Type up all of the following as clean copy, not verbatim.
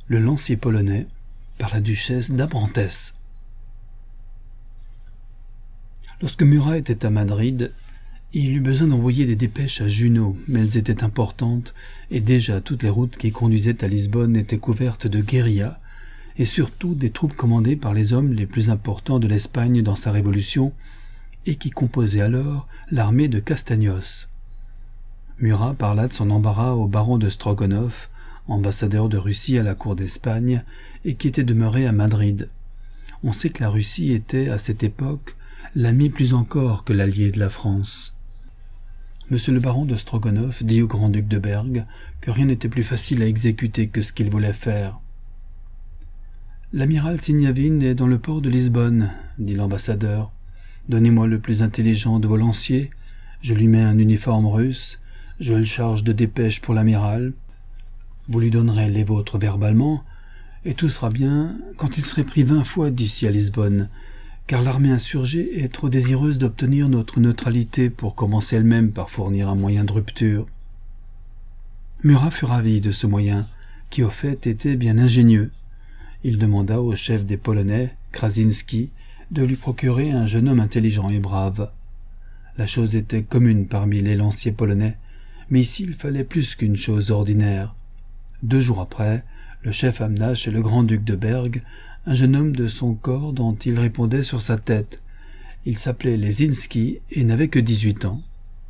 Le lancier polonais par la duchesse d'Abrantès. Lorsque Murat était à Madrid, il eut besoin d'envoyer des dépêches à Junot, mais elles étaient importantes, et déjà toutes les routes qui conduisaient à Lisbonne étaient couvertes de guérillas, et surtout des troupes commandées par les hommes les plus importants de l'Espagne dans sa révolution, et qui composaient alors l'armée de Castaños. Murat parla de son embarras au baron de Strogonov, ambassadeur de Russie à la cour d'Espagne, et qui était demeuré à Madrid. On sait que la Russie était, à cette époque, l'ami plus encore que l'allié de la France. Monsieur le baron de Strogonov dit au grand-duc de Berg que rien n'était plus facile à exécuter que ce qu'il voulait faire. « L'amiral Signavine est dans le port de Lisbonne, dit l'ambassadeur. Donnez-moi le plus intelligent de vos lanciers, je lui mets un uniforme russe, je le charge de dépêches pour l'amiral. Vous lui donnerez les vôtres verbalement, et tout sera bien quand il serait pris 20 fois d'ici à Lisbonne, car l'armée insurgée est trop désireuse d'obtenir notre neutralité pour commencer elle-même par fournir un moyen de rupture. » Murat fut ravi de ce moyen, qui au fait était bien ingénieux. Il demanda au chef des Polonais, Krasinski, de lui procurer un jeune homme intelligent et brave. La chose était commune parmi les lanciers polonais, mais ici il fallait plus qu'une chose ordinaire. 2 jours après, le chef amena chez le grand-duc de Berg un jeune homme de son corps dont il répondait sur sa tête. Il s'appelait Lesinski et n'avait que 18 ans.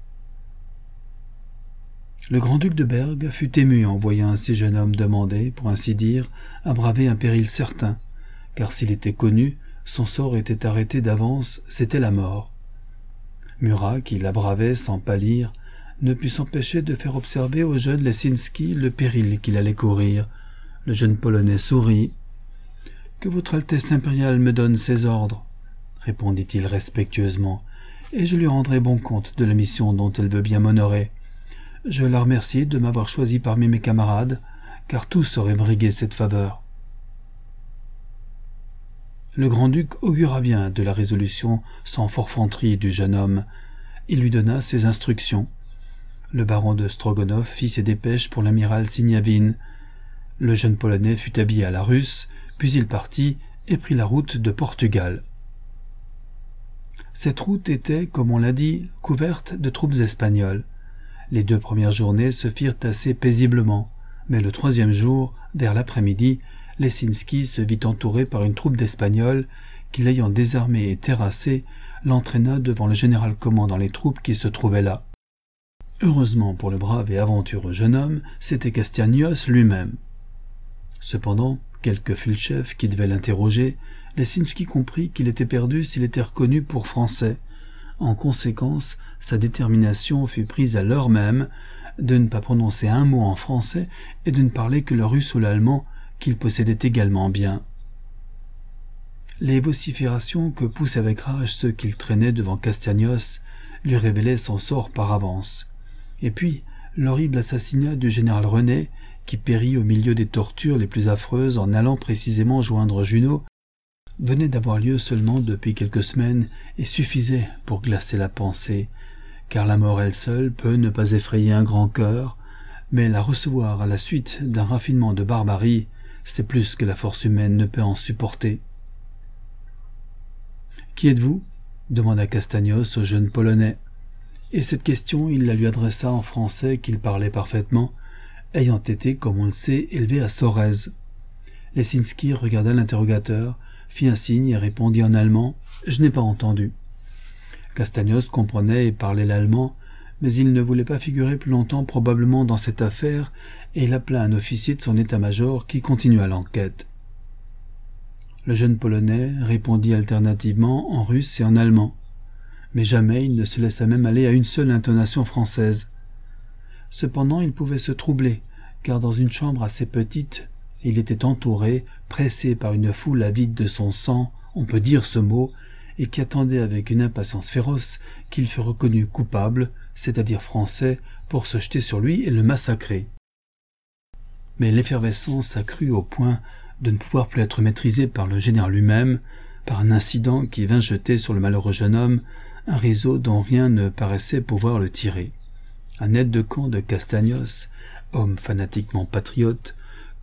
Le grand-duc de Berg fut ému en voyant un si jeune homme demander, pour ainsi dire, à braver un péril certain, car s'il était connu, son sort était arrêté d'avance, c'était la mort. Murat, qui la bravait sans pâlir, ne put s'empêcher de faire observer au jeune Lesinski le péril qu'il allait courir. Le jeune Polonais sourit. « Que votre Altesse impériale me donne ses ordres, » répondit-il respectueusement, « et je lui rendrai bon compte de la mission dont elle veut bien m'honorer. Je la remercie de m'avoir choisi parmi mes camarades, car tous auraient brigué cette faveur. » Le grand-duc augura bien de la résolution sans forfanterie du jeune homme. Il lui donna ses instructions. Le baron de Strogonov fit ses dépêches pour l'amiral Signavine. Le jeune Polonais fut habillé à la russe, puis il partit et prit la route de Portugal. Cette route était, comme on l'a dit, couverte de troupes espagnoles. Les 2 premières journées se firent assez paisiblement, mais le 3e jour, vers l'après-midi, Lesinski se vit entouré par une troupe d'Espagnols qui, l'ayant désarmé et terrassé, l'entraîna devant le général commandant les troupes qui se trouvaient là. Heureusement pour le brave et aventureux jeune homme, c'était Castaños lui-même. Cependant, quel que fût le chef qui devait l'interroger, Lesinski comprit qu'il était perdu s'il était reconnu pour Français. En conséquence, sa détermination fut prise à l'heure même de ne pas prononcer un mot en français et de ne parler que le russe ou l'allemand, qu'il possédait également bien. Les vociférations que poussaient avec rage ceux qu'il traînait devant Castaños lui révélaient son sort par avance. Et puis, l'horrible assassinat du général René, qui périt au milieu des tortures les plus affreuses en allant précisément joindre Junot, venait d'avoir lieu seulement depuis quelques semaines et suffisait pour glacer la pensée, car la mort elle seule peut ne pas effrayer un grand cœur, mais la recevoir à la suite d'un raffinement de barbarie, c'est plus que la force humaine ne peut en supporter. « Qui êtes-vous » demanda Castaños au jeune Polonais. Et cette question il la lui adressa en français qu'il parlait parfaitement, ayant été, comme on le sait, élevé à Sorèze. Lesinski regarda l'interrogateur, fit un signe et répondit en allemand « Je n'ai pas entendu ». Castaños comprenait et parlait l'allemand, mais il ne voulait pas figurer plus longtemps probablement dans cette affaire, et il appela un officier de son état-major qui continua l'enquête. Le jeune Polonais répondit alternativement en russe et en allemand, mais jamais il ne se laissa même aller à une seule intonation française. Cependant il pouvait se troubler, car dans une chambre assez petite, il était entouré, pressé par une foule avide de son sang, on peut dire ce mot, et qui attendait avec une impatience féroce qu'il fût reconnu coupable, c'est-à-dire français, pour se jeter sur lui et le massacrer. Mais l'effervescence s'accrut au point de ne pouvoir plus être maîtrisée par le général lui-même, par un incident qui vint jeter sur le malheureux jeune homme un réseau dont rien ne paraissait pouvoir le tirer. Un aide-de-camp de Castaños, homme fanatiquement patriote,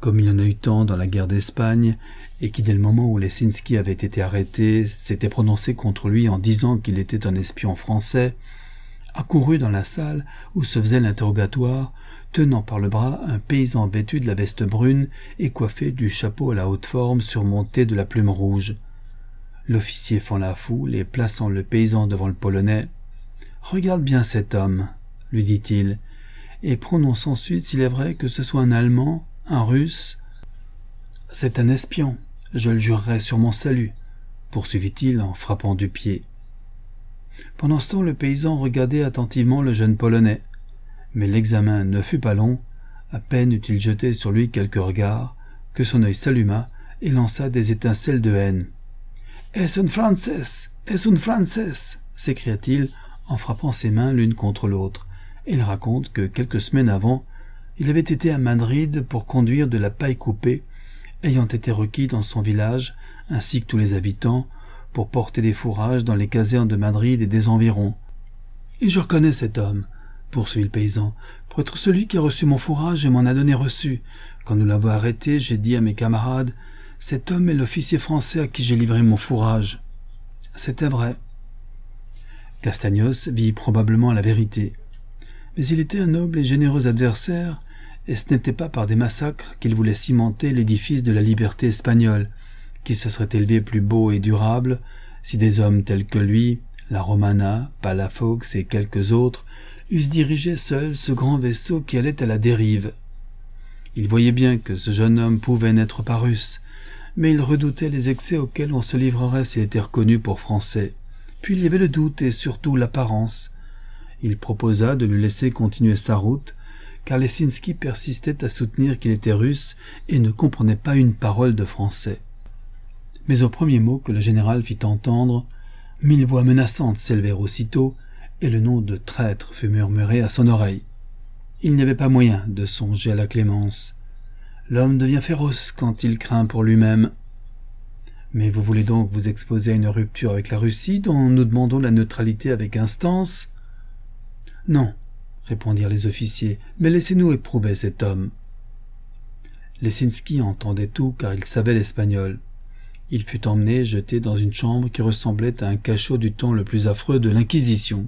comme il y en a eu tant dans la guerre d'Espagne, et qui, dès le moment où Leśniczki avait été arrêté, s'était prononcé contre lui en disant qu'il était un espion français, accourut dans la salle où se faisait l'interrogatoire, tenant par le bras un paysan vêtu de la veste brune et coiffé du chapeau à la haute forme surmonté de la plume rouge. L'officier fend la foule et, plaçant le paysan devant le Polonais, « Regarde bien cet homme, » lui dit-il, et prononce ensuite s'il est vrai que ce soit un Allemand, un Russe. « C'est un espion, je le jurerai sur mon salut, » poursuivit-il en frappant du pied. Pendant ce temps, le paysan regardait attentivement le jeune Polonais, mais l'examen ne fut pas long. À peine eut-il jeté sur lui quelques regards, que son œil s'alluma et lança des étincelles de haine. « Es un Français! Es un Français !» s'écria-t-il en frappant ses mains l'une contre l'autre, et il raconte que quelques semaines avant, il avait été à Madrid pour conduire de la paille coupée, ayant été requis dans son village, ainsi que tous les habitants, pour porter des fourrages dans les casernes de Madrid et des environs. « Et je reconnais cet homme, » poursuivit le paysan, « pour être celui qui a reçu mon fourrage et m'en a donné reçu. Quand nous l'avons arrêté, j'ai dit à mes camarades, « Cet homme est l'officier français à qui j'ai livré mon fourrage. » C'était vrai. Castaños vit probablement la vérité. Mais il était un noble et généreux adversaire, et ce n'était pas par des massacres qu'il voulait cimenter l'édifice de la liberté espagnole, qui se serait élevé plus beau et durable si des hommes tels que lui, la Romana, Palafox et quelques autres, eussent dirigé seuls ce grand vaisseau qui allait à la dérive. Il voyait bien que ce jeune homme pouvait n'être pas russe, mais il redoutait les excès auxquels on se livrerait s'il était reconnu pour français. Puis il y avait le doute et surtout l'apparence. Il proposa de lui laisser continuer sa route, car Leśniczki persistait à soutenir qu'il était russe et ne comprenait pas une parole de français. Mais au premier mot que le général fit entendre, 1000 voix menaçantes s'élevèrent aussitôt, et le nom de traître fut murmuré à son oreille. Il n'y avait pas moyen de songer à la clémence. L'homme devient féroce quand il craint pour lui-même. Mais vous voulez donc vous exposer à une rupture avec la Russie dont nous demandons la neutralité avec instance ? Non, répondirent les officiers, mais laissez-nous éprouver cet homme. Leśniczki entendait tout car il savait l'espagnol. Il fut emmené et jeté dans une chambre qui ressemblait à un cachot du temps le plus affreux de l'Inquisition.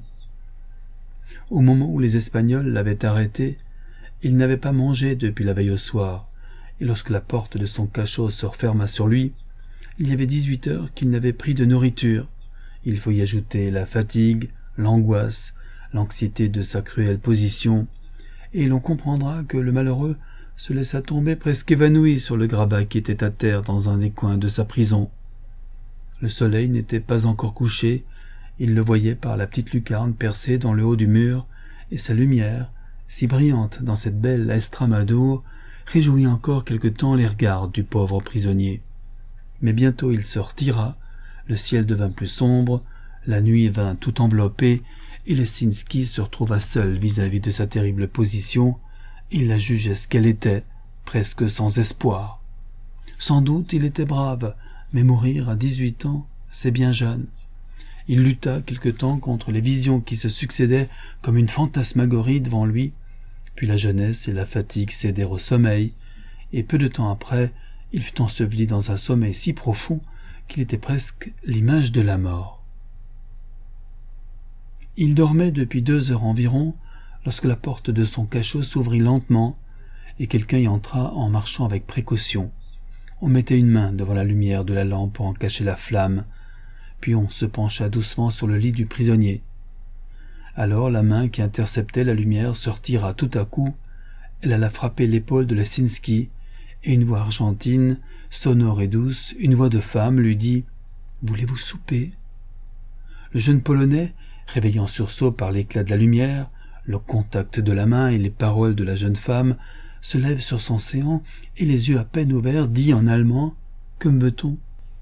Au moment où les Espagnols l'avaient arrêté, il n'avait pas mangé depuis la veille au soir, et lorsque la porte de son cachot se referma sur lui, il y avait 18 heures qu'il n'avait pris de nourriture. Il faut y ajouter la fatigue, l'angoisse, l'anxiété de sa cruelle position, et l'on comprendra que le malheureux se laissa tomber presque évanoui sur le grabat qui était à terre dans un des coins de sa prison. Le soleil n'était pas encore couché, il le voyait par la petite lucarne percée dans le haut du mur, et sa lumière, si brillante dans cette belle Estrémadure, réjouit encore quelque temps les regards du pauvre prisonnier. Mais bientôt il se retira, le ciel devint plus sombre, la nuit vint tout envelopper, et Leśniczki se retrouva seul vis-à-vis de sa terrible position. Il la jugeait ce qu'elle était, presque sans espoir. Sans doute il était brave, mais mourir à 18 ans, c'est bien jeune. Il lutta quelque temps contre les visions qui se succédaient comme une fantasmagorie devant lui, puis la jeunesse et la fatigue cédèrent au sommeil, et peu de temps après, il fut enseveli dans un sommeil si profond qu'il était presque l'image de la mort. Il dormait depuis 2 heures environ, lorsque la porte de son cachot s'ouvrit lentement, et quelqu'un y entra en marchant avec précaution. On mettait une main devant la lumière de la lampe pour en cacher la flamme, puis on se pencha doucement sur le lit du prisonnier. Alors la main qui interceptait la lumière se retira tout à coup, elle alla frapper l'épaule de Leśniczki, et une voix argentine, sonore et douce, une voix de femme, lui dit « Voulez-vous souper ?» Le jeune Polonais, réveillé en sursaut par l'éclat de la lumière, le contact de la main et les paroles de la jeune femme, se lève sur son séant et les yeux à peine ouverts dit en allemand « Que me veut-on » ?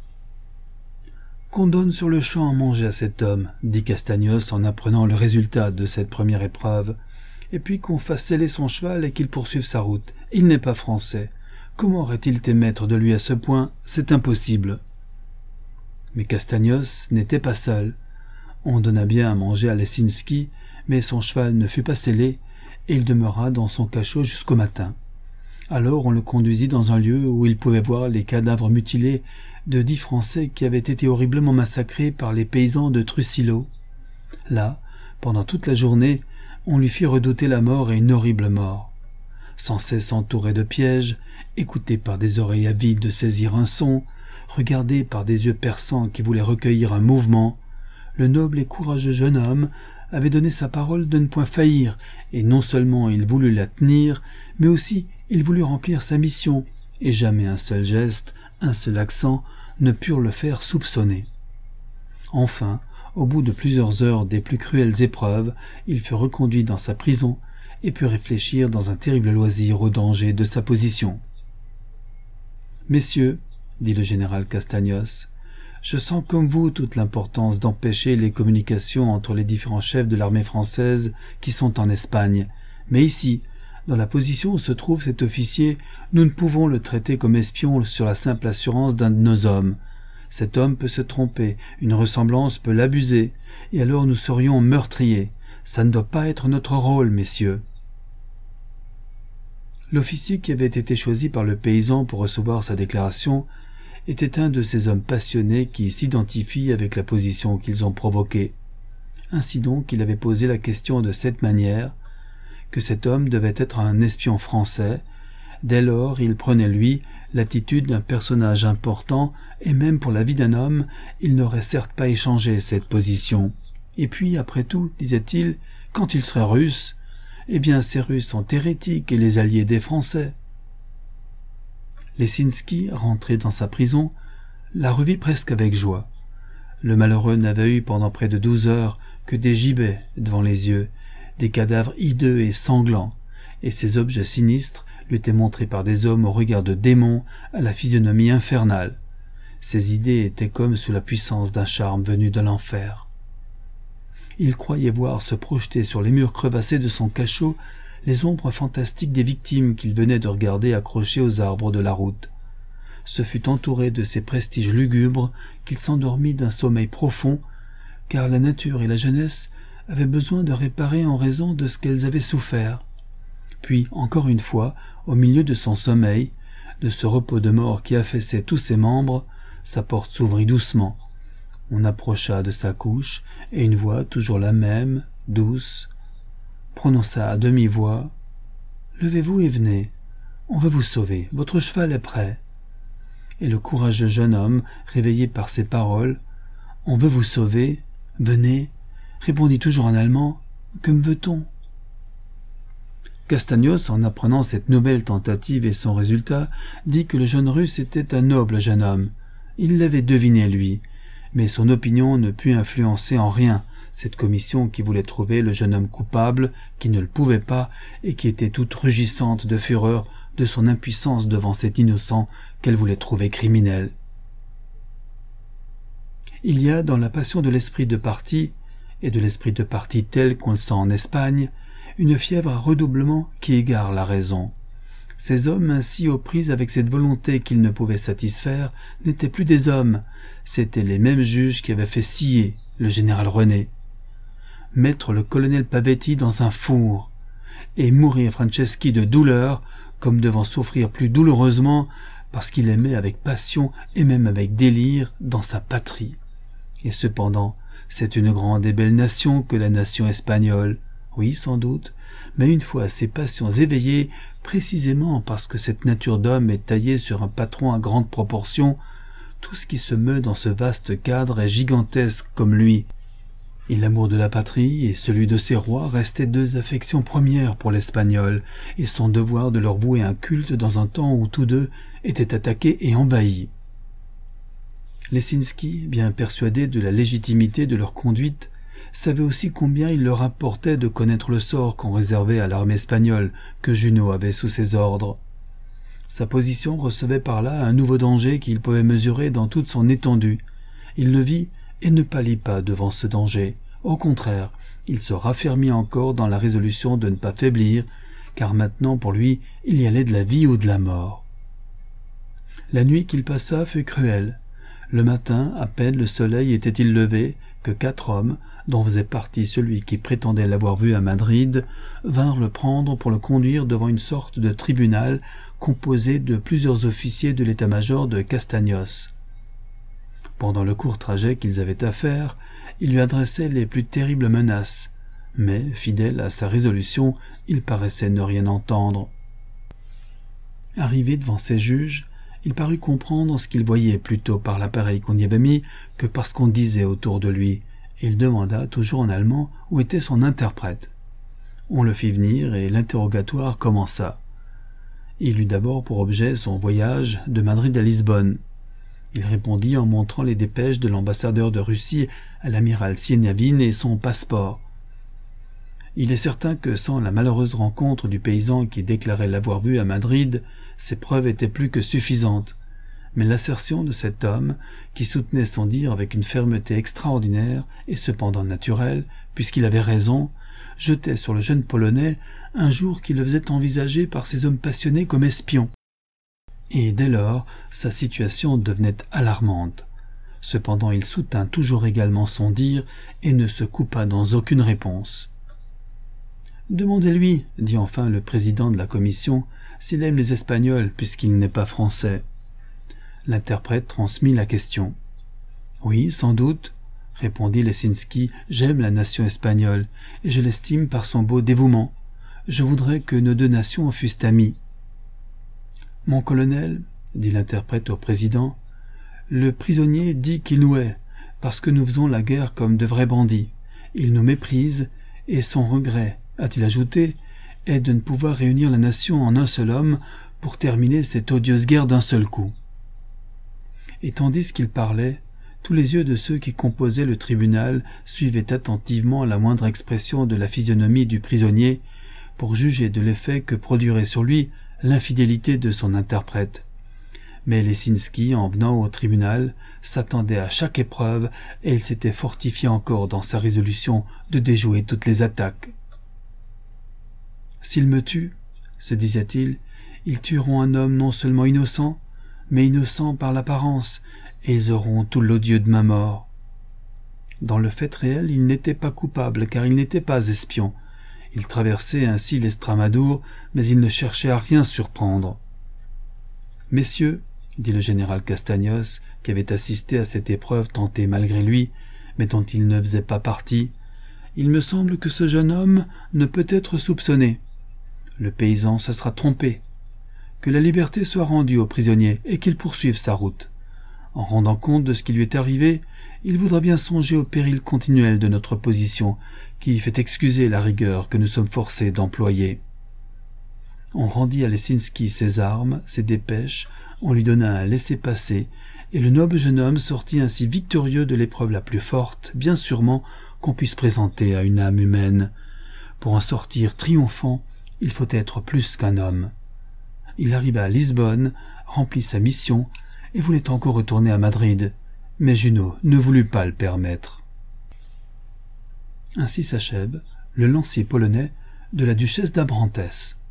« Qu'on donne sur le champ à manger à cet homme, dit Castaños en apprenant le résultat de cette première épreuve, et puis qu'on fasse sceller son cheval et qu'il poursuive sa route. Il n'est pas français. Comment aurait-il été maître de lui à ce point ? C'est impossible. Mais Castaños n'était pas seul. On donna bien à manger à Leśniczki, mais son cheval ne fut pas scellé, et il demeura dans son cachot jusqu'au matin. Alors on le conduisit dans un lieu où il pouvait voir les cadavres mutilés de 10 Français qui avaient été horriblement massacrés par les paysans de Trucillo. Là, pendant toute la journée, on lui fit redouter la mort et une horrible mort. Sans cesse entouré de pièges, écouté par des oreilles avides de saisir un son, regardé par des yeux perçants qui voulaient recueillir un mouvement, le noble et courageux jeune homme avait donné sa parole de ne point faillir, et non seulement il voulut la tenir, mais aussi il voulut remplir sa mission, et jamais un seul geste, un seul accent ne purent le faire soupçonner. Enfin, au bout de plusieurs heures des plus cruelles épreuves, il fut reconduit dans sa prison et put réfléchir dans un terrible loisir au danger de sa position. « Messieurs, dit le général Castagnos, je sens comme vous toute l'importance d'empêcher les communications entre les différents chefs de l'armée française qui sont en Espagne, mais ici, dans la position où se trouve cet officier, nous ne pouvons le traiter comme espion sur la simple assurance d'un de nos hommes. Cet homme peut se tromper, une ressemblance peut l'abuser, et alors nous serions meurtriers. Ça ne doit pas être notre rôle, messieurs. » L'officier qui avait été choisi par le paysan pour recevoir sa déclaration était un de ces hommes passionnés qui s'identifient avec la position qu'ils ont provoquée. Ainsi donc il avait posé la question de cette manière, que cet homme devait être un espion français. Dès lors il prenait lui l'attitude d'un personnage important, et même pour la vie d'un homme, il n'aurait certes pas échangé cette position. Et puis, après tout, disait-il, quand il serait russe, eh bien ces Russes sont hérétiques et les alliés des Français. Lesinski, rentré dans sa prison, la revit presque avec joie. Le malheureux n'avait eu pendant près de 12 heures que des gibets devant les yeux, des cadavres hideux et sanglants, et ces objets sinistres lui étaient montrés par des hommes au regard de démons, à la physionomie infernale. Ses idées étaient comme sous la puissance d'un charme venu de l'enfer. Il croyait voir se projeter sur les murs crevassés de son cachot les ombres fantastiques des victimes qu'il venait de regarder accrochées aux arbres de la route. Ce fut entouré de ces prestiges lugubres qu'il s'endormit d'un sommeil profond, car la nature et la jeunesse avaient besoin de réparer en raison de ce qu'elles avaient souffert. Puis, encore une fois, au milieu de son sommeil, de ce repos de mort qui affaissait tous ses membres, sa porte s'ouvrit doucement. On approcha de sa couche, et une voix, toujours la même, douce, prononça à demi-voix « Levez-vous et venez, on va vous sauver, votre cheval est prêt. » Et le courageux jeune homme, réveillé par ces paroles « On veut vous sauver, venez », répondit toujours en allemand « Que me veut-on » Castagnos, en apprenant cette nouvelle tentative et son résultat, dit que le jeune Russe était un noble jeune homme. Il l'avait deviné, lui, mais son opinion ne put influencer en rien cette commission qui voulait trouver le jeune homme coupable, qui ne le pouvait pas, et qui était toute rugissante de fureur de son impuissance devant cet innocent qu'elle voulait trouver criminel. Il y a dans la passion de l'esprit de parti, et de l'esprit de parti tel qu'on le sent en Espagne, une fièvre à redoublement qui égare la raison. Ces hommes ainsi aux prises avec cette volonté qu'ils ne pouvaient satisfaire n'étaient plus des hommes, c'étaient les mêmes juges qui avaient fait scier le général René. Mettre le colonel Pavetti dans un four, et mourir Franceschi de douleur, comme devant souffrir plus douloureusement, parce qu'il aimait avec passion et même avec délire dans sa patrie. Et cependant, c'est une grande et belle nation que la nation espagnole. Oui, sans doute, mais une fois ses passions éveillées, précisément parce que cette nature d'homme est taillée sur un patron à grande proportion, tout ce qui se meut dans ce vaste cadre est gigantesque comme lui. Et l'amour de la patrie et celui de ses rois restaient deux affections premières pour l'Espagnol, et son devoir de leur vouer un culte dans un temps où tous deux étaient attaqués et envahis. Lesinski, bien persuadé de la légitimité de leur conduite, savait aussi combien il leur importait de connaître le sort qu'on réservait à l'armée espagnole que Junot avait sous ses ordres. Sa position recevait par là un nouveau danger qu'il pouvait mesurer dans toute son étendue. Il le vit et ne pâlit pas devant ce danger. Au contraire, il se raffermit encore dans la résolution de ne pas faiblir, car maintenant pour lui il y allait de la vie ou de la mort. La nuit qu'il passa fut cruelle. Le matin, à peine le soleil était-il levé, que 4 hommes, dont faisait partie celui qui prétendait l'avoir vu à Madrid, vinrent le prendre pour le conduire devant une sorte de tribunal composé de plusieurs officiers de l'état-major de Castaños. Pendant le court trajet qu'ils avaient à faire, ils lui adressaient les plus terribles menaces, mais, fidèle à sa résolution, il paraissait ne rien entendre. Arrivé devant ses juges, il parut comprendre ce qu'il voyait plutôt par l'appareil qu'on y avait mis que par ce qu'on disait autour de lui, et il demanda, toujours en allemand, où était son interprète. On le fit venir et l'interrogatoire commença. Il eut d'abord pour objet son voyage de Madrid à Lisbonne. Il répondit en montrant les dépêches de l'ambassadeur de Russie à l'amiral Sieniawin et son passeport. Il est certain que sans la malheureuse rencontre du paysan qui déclarait l'avoir vu à Madrid, ces preuves étaient plus que suffisantes. Mais l'assertion de cet homme, qui soutenait son dire avec une fermeté extraordinaire et cependant naturelle, puisqu'il avait raison, jetait sur le jeune Polonais un jour qui le faisait envisager par ces hommes passionnés comme espion. Et dès lors, sa situation devenait alarmante. Cependant, il soutint toujours également son dire et ne se coupa dans aucune réponse. « Demandez-lui, dit enfin le président de la commission, s'il aime les Espagnols puisqu'il n'est pas français. » L'interprète transmit la question. « Oui, sans doute, » répondit Lesinski, « j'aime la nation espagnole, et je l'estime par son beau dévouement. Je voudrais que nos deux nations fussent amies. » « Mon colonel, dit l'interprète au président, le prisonnier dit qu'il nous hait, parce que nous faisons la guerre comme de vrais bandits. Il nous méprise, et son regret, a-t-il ajouté, est de ne pouvoir réunir la nation en un seul homme pour terminer cette odieuse guerre d'un seul coup. » Et tandis qu'il parlait, tous les yeux de ceux qui composaient le tribunal suivaient attentivement la moindre expression de la physionomie du prisonnier pour juger de l'effet que produirait sur lui l'infidélité de son interprète. Mais Lesinski, en venant au tribunal, s'attendait à chaque épreuve et il s'était fortifié encore dans sa résolution de déjouer toutes les attaques. « S'ils me tuent, se disait-il, ils tueront un homme non seulement innocent, mais innocent par l'apparence, et ils auront tout l'odieux de ma mort. » Dans le fait réel, il n'était pas coupable, car il n'était pas espion. Il traversait ainsi l'Estramadour, mais il ne cherchait à rien surprendre. « Messieurs, dit le général Castaños, qui avait assisté à cette épreuve tentée malgré lui, mais dont il ne faisait pas partie, il me semble que ce jeune homme ne peut être soupçonné. Le paysan se sera trompé. Que la liberté soit rendue au prisonnier et qu'il poursuive sa route. En rendant compte de ce qui lui est arrivé, il voudra bien songer au péril continuel de notre position, qui fait excuser la rigueur que nous sommes forcés d'employer. » On rendit à Lesinski ses armes, ses dépêches, on lui donna un laissez-passer, et le noble jeune homme sortit ainsi victorieux de l'épreuve la plus forte, bien sûrement, qu'on puisse présenter à une âme humaine. Pour en sortir triomphant, il faut être plus qu'un homme. Il arriva à Lisbonne, remplit sa mission, et voulait encore retourner à Madrid, mais Junot ne voulut pas le permettre. Ainsi s'achève le lancier polonais de la duchesse d'Abrantes.